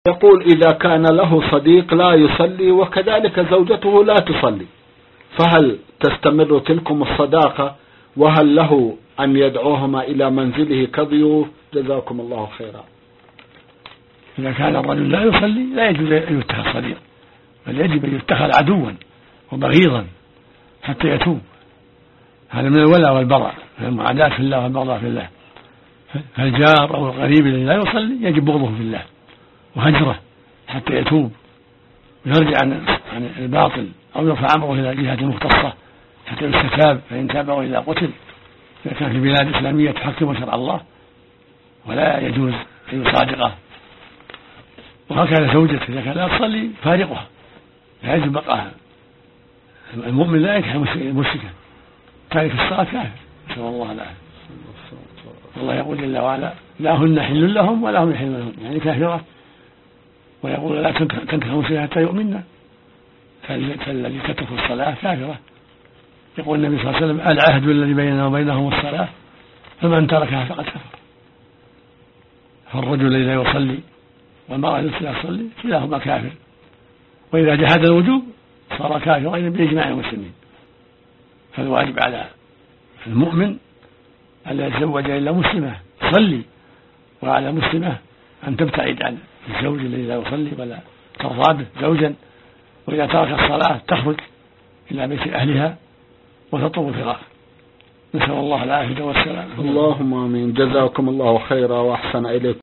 يقول إذا كان له صديق لا يصلي وكذلك زوجته لا تصلي، فهل تستمر تلكم الصداقة؟ وهل له أن يدعوهما إلى منزله كضيوف؟ جزاكم الله خيرا. إذا كان الرجل لا يصلي لا يجوز أن يتخذ صديق، بل يجب أن يتخذ عدوا وبغيضا حتى يتوب. هذا من الولاء والبراء، من المعاداة في الله والبغضاء في الله. فالجار أو القريب الذي لا يصلي يجب بغضه في الله وهجره حتى يتوب ويرجع عن الباطل، أو يرفع أمره إلى جهة مختصة حتى يستتاب، فإن تاب وإلا قتل. إذا كان في بلاد إسلامية تحكم شرع الله ولا يجوز أن يصادقه. وهكذا زوجته إذا كان لا تصلي فارقها، لا يجب بقاها. المؤمن لا ينكح مشركا، تارك الصلاة كافر، نسأل الله العافية. الله يقول جل وعلا: لا هن حل لهم ولا هم يحلون لهم، يعني كافرة. ويقول: لا تنكحوا المشركات حتى يؤمنن، فالذي تترك الصلاة كافرة. يقول النبي صلى الله عليه وسلم: العهد الذي بيننا وبينهم الصلاة، فمن تركها فقد كفر. فالرجل الذي لا يصلي والمرأة التي لا تصلي كلاهما كافر، وإذا جحد الوجوب صار كافرا بإجماع المسلمين. فالواجب على المؤمن ألا يتزوج إلا مسلمة تصلي، وعلى مسلمة أن تبتعد عن الزوج الذي لا يصلي ولا ترضى به زوجا. وإذا ترك الصلاة تخرج إلى بيت أهلها وتطلب الفراق. نسأل الله العافية والسلام. اللهم آمين. جزاكم الله خيرا وأحسن إليكم.